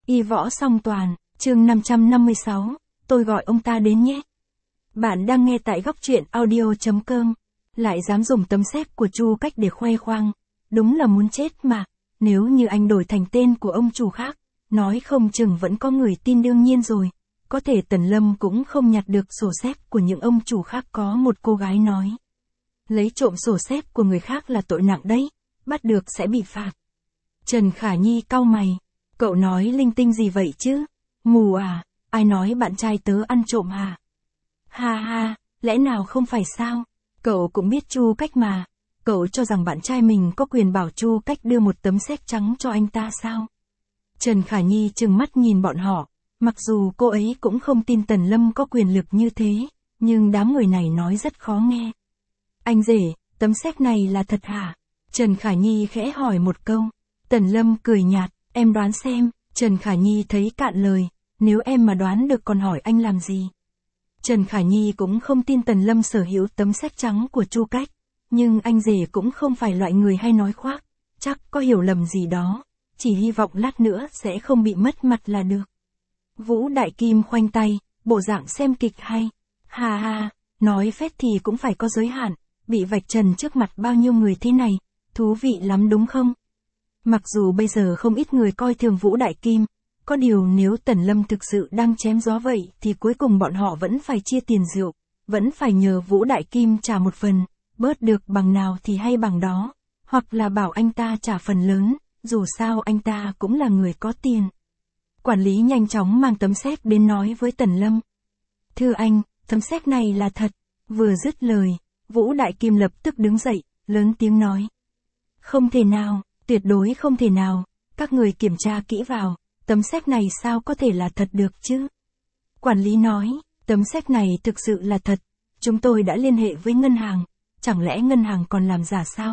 Y võ song toàn, chương 556, tôi gọi ông ta đến nhé. Bạn đang nghe tại góc truyện audio.com. Lại dám dùng tấm séc của Chu Cách để khoe khoang. Đúng là muốn chết mà. Nếu như anh đổi thành tên của ông chủ khác, nói không chừng vẫn có người tin đương nhiên rồi. Có thể Tần Lâm cũng không nhặt được sổ séc của những ông chủ khác. Có một cô gái nói, lấy trộm sổ séc của người khác là tội nặng đấy, bắt được sẽ bị phạt. Trần Khả Nhi cau mày, cậu nói linh tinh gì vậy chứ? Mù à, ai nói bạn trai tớ ăn trộm hả? Ha ha, lẽ nào không phải sao? Cậu cũng biết Chu Cách mà. Cậu cho rằng bạn trai mình có quyền bảo Chu Cách đưa một tấm séc trắng cho anh ta sao? Trần Khả Nhi trừng mắt nhìn bọn họ. Mặc dù cô ấy cũng không tin Tần Lâm có quyền lực như thế, nhưng đám người này nói rất khó nghe. Anh rể, tấm séc này là thật hả? Trần Khả Nhi khẽ hỏi một câu. Tần Lâm cười nhạt, em đoán xem. Trần Khả Nhi thấy cạn lời, nếu em mà đoán được còn hỏi anh làm gì? Trần Khả Nhi cũng không tin Tần Lâm sở hữu tấm séc trắng của Chu Cách, nhưng anh rể cũng không phải loại người hay nói khoác, chắc có hiểu lầm gì đó, chỉ hy vọng lát nữa sẽ không bị mất mặt là được. Vũ Đại Kim khoanh tay, bộ dạng xem kịch hay. Ha ha, nói phét thì cũng phải có giới hạn, bị vạch trần trước mặt bao nhiêu người thế này, thú vị lắm đúng không? Mặc dù bây giờ không ít người coi thường Vũ Đại Kim, có điều nếu Tần Lâm thực sự đang chém gió vậy thì cuối cùng bọn họ vẫn phải chia tiền rượu, vẫn phải nhờ Vũ Đại Kim trả một phần, bớt được bằng nào thì hay bằng đó, hoặc là bảo anh ta trả phần lớn, dù sao anh ta cũng là người có tiền. Quản lý nhanh chóng mang tấm séc đến nói với Tần Lâm. Thưa anh, tấm séc này là thật. Vừa dứt lời, Vũ Đại Kim lập tức đứng dậy, lớn tiếng nói. Không thể nào, tuyệt đối không thể nào, các người kiểm tra kỹ vào, tấm séc này sao có thể là thật được chứ? Quản lý nói, tấm séc này thực sự là thật, chúng tôi đã liên hệ với ngân hàng, chẳng lẽ ngân hàng còn làm giả sao?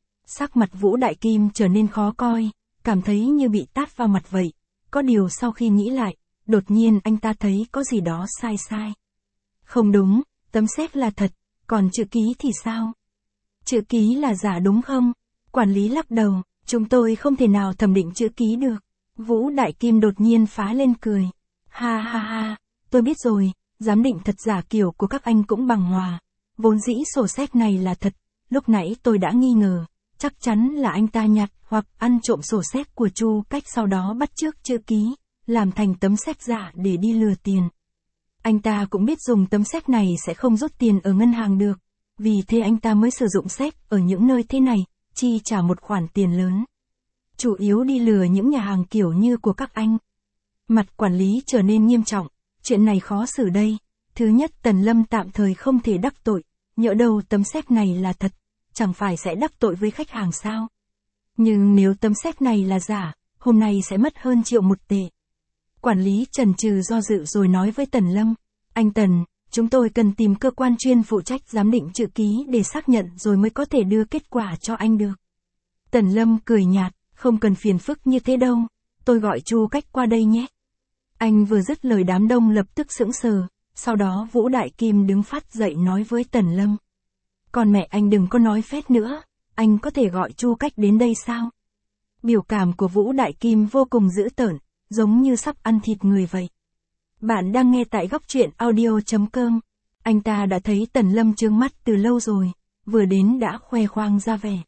Sắc mặt Vũ Đại Kim trở nên khó coi, cảm thấy như bị tát vào mặt vậy. Có điều sau khi nghĩ lại, đột nhiên anh ta thấy có gì đó sai sai. Không đúng, tấm séc là thật, còn chữ ký thì sao? Chữ ký là giả đúng không? Quản lý lắc đầu, chúng tôi không thể nào thẩm định chữ ký được. Vũ Đại Kim đột nhiên phá lên cười. Ha ha ha, tôi biết rồi, giám định thật giả kiểu của các anh cũng bằng hòa. Vốn dĩ sổ séc này là thật, lúc nãy tôi đã nghi ngờ, chắc chắn là anh ta nhặt hoặc ăn trộm sổ séc của Chu Cách sau đó bắt chước chữ ký, làm thành tấm séc giả để đi lừa tiền. Anh ta cũng biết dùng tấm séc này sẽ không rút tiền ở ngân hàng được, vì thế anh ta mới sử dụng séc ở những nơi thế này, chi trả một khoản tiền lớn. Chủ yếu đi lừa những nhà hàng kiểu như của các anh. Mặt quản lý trở nên nghiêm trọng, chuyện này khó xử đây. Thứ nhất, Tần Lâm tạm thời không thể đắc tội, nhỡ đâu tấm séc này là thật, chẳng phải sẽ đắc tội với khách hàng sao? Nhưng nếu tấm séc này là giả, hôm nay sẽ mất hơn 1 triệu tệ. Quản lý chần chừ do dự rồi nói với Tần Lâm, anh Tần, chúng tôi cần tìm cơ quan chuyên phụ trách giám định chữ ký để xác nhận rồi mới có thể đưa kết quả cho anh được. Tần Lâm cười nhạt, không cần phiền phức như thế đâu, tôi gọi Chu Cách qua đây nhé. Anh vừa dứt lời đám đông lập tức sững sờ, sau đó Vũ Đại Kim đứng phát dậy nói với Tần Lâm. Còn mẹ anh đừng có nói phét nữa, anh có thể gọi Chu Cách đến đây sao? Biểu cảm của Vũ Đại Kim vô cùng dữ tợn, giống như sắp ăn thịt người vậy. Bạn đang nghe tại góc truyện audio.com. Anh ta đã thấy Tần Lâm trướng mắt từ lâu rồi, vừa đến đã khoe khoang ra vẻ.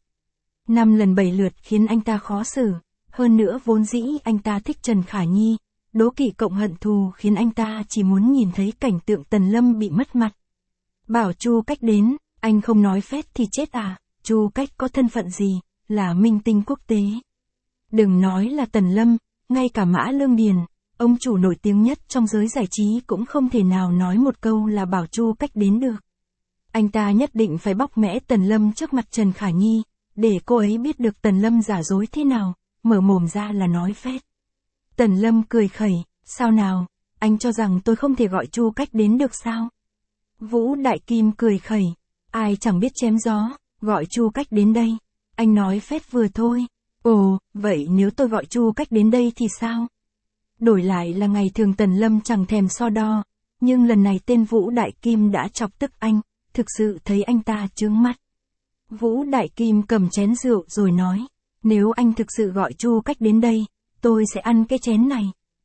5 lần 7 lượt khiến anh ta khó xử, hơn nữa vốn dĩ anh ta thích Trần Khả Nhi, đố kỵ cộng hận thù khiến anh ta chỉ muốn nhìn thấy cảnh tượng Tần Lâm bị mất mặt. Bảo Chu Cách đến, anh không nói phét thì chết à, Chu Cách có thân phận gì, là minh tinh quốc tế. Đừng nói là Tần Lâm, ngay cả Mã Lương Điền, ông chủ nổi tiếng nhất trong giới giải trí cũng không thể nào nói một câu là bảo Chu Cách đến được. Anh ta nhất định phải bóc mẽ Tần Lâm trước mặt Trần Khả Nhi, để cô ấy biết được Tần Lâm giả dối thế nào, mở mồm ra là nói phét. Tần Lâm cười khẩy, sao nào, anh cho rằng tôi không thể gọi Chu Cách đến được sao? Vũ Đại Kim cười khẩy, ai chẳng biết chém gió, gọi Chu Cách đến đây, anh nói phét vừa thôi. Ồ, vậy nếu tôi gọi Chu Cách đến đây thì sao? Đổi lại là ngày thường Tần Lâm chẳng thèm so đo, nhưng lần này tên Vũ Đại Kim đã chọc tức anh, thực sự thấy anh ta chướng mắt. Vũ Đại Kim cầm chén rượu rồi nói, nếu anh thực sự gọi Chu Cách đến đây, tôi sẽ ăn cái chén này.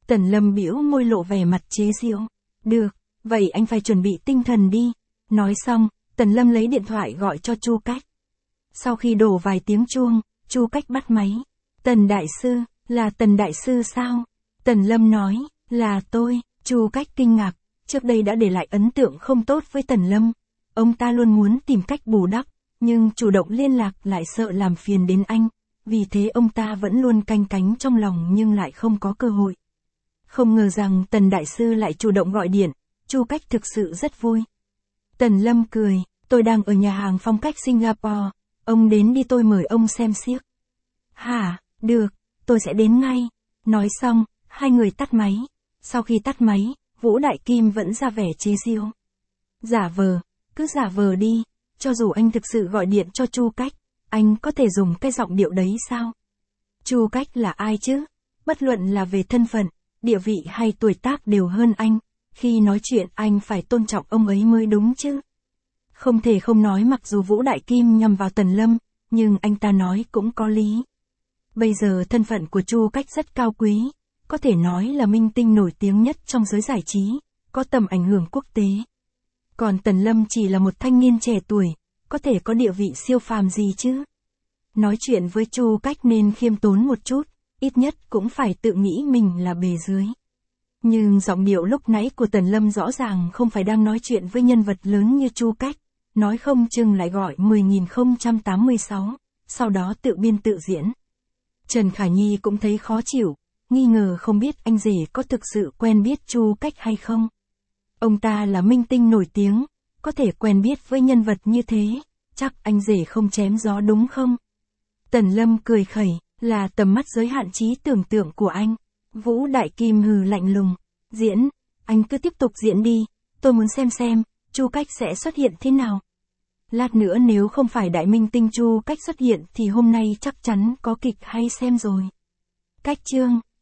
Tần Lâm bĩu môi lộ vẻ mặt chế giễu. Được, vậy anh phải chuẩn bị tinh thần đi. Nói xong, Tần Lâm lấy điện thoại gọi cho Chu Cách. Sau khi đổ vài tiếng chuông, Chu Cách bắt máy. Tần đại sư, là Tần đại sư sao? Tần Lâm nói, là tôi. Chu Cách kinh ngạc, trước đây đã để lại ấn tượng không tốt với Tần Lâm. Ông ta luôn muốn tìm cách bù đắp, nhưng chủ động liên lạc lại sợ làm phiền đến anh. Vì thế ông ta vẫn luôn canh cánh trong lòng nhưng lại không có cơ hội. Không ngờ rằng Tần đại sư lại chủ động gọi điện, Chu Cách thực sự rất vui. Tần Lâm cười, tôi đang ở nhà hàng phong cách Singapore, ông đến đi tôi mời ông xem xiếc. Hả, được, tôi sẽ đến ngay. Nói xong, hai người tắt máy. Sau khi tắt máy, Vũ Đại Kim vẫn ra vẻ chế giễu. Giả vờ, cứ giả vờ đi, cho dù anh thực sự gọi điện cho Chu Cách, anh có thể dùng cái giọng điệu đấy sao? Chu Cách là ai chứ? Bất luận là về thân phận, địa vị hay tuổi tác đều hơn anh, khi nói chuyện anh phải tôn trọng ông ấy mới đúng chứ. Không thể không nói mặc dù Vũ Đại Kim nhằm vào Tần Lâm, nhưng anh ta nói cũng có lý. Bây giờ thân phận của Chu Cách rất cao quý, có thể nói là minh tinh nổi tiếng nhất trong giới giải trí, có tầm ảnh hưởng quốc tế. Còn Tần Lâm chỉ là một thanh niên trẻ tuổi, có thể có địa vị siêu phàm gì chứ? Nói chuyện với Chu Cách nên khiêm tốn một chút, ít nhất cũng phải tự nghĩ mình là bề dưới. Nhưng giọng điệu lúc nãy của Tần Lâm rõ ràng không phải đang nói chuyện với nhân vật lớn như Chu Cách, nói không chừng lại gọi 10.086, sau đó tự biên tự diễn. Trần Khả Nhi cũng thấy khó chịu, nghi ngờ không biết anh rể có thực sự quen biết Chu Cách hay không. Ông ta là minh tinh nổi tiếng, có thể quen biết với nhân vật như thế, chắc anh rể không chém gió đúng không? Tần Lâm cười khẩy, là tầm mắt giới hạn trí tưởng tượng của anh. Vũ Đại Kim hừ lạnh lùng, diễn, anh cứ tiếp tục diễn đi, tôi muốn xem, Chu Cách sẽ xuất hiện thế nào. Lát nữa nếu không phải đại minh tinh Chu Cách xuất hiện thì hôm nay chắc chắn có kịch hay xem rồi. Cách chương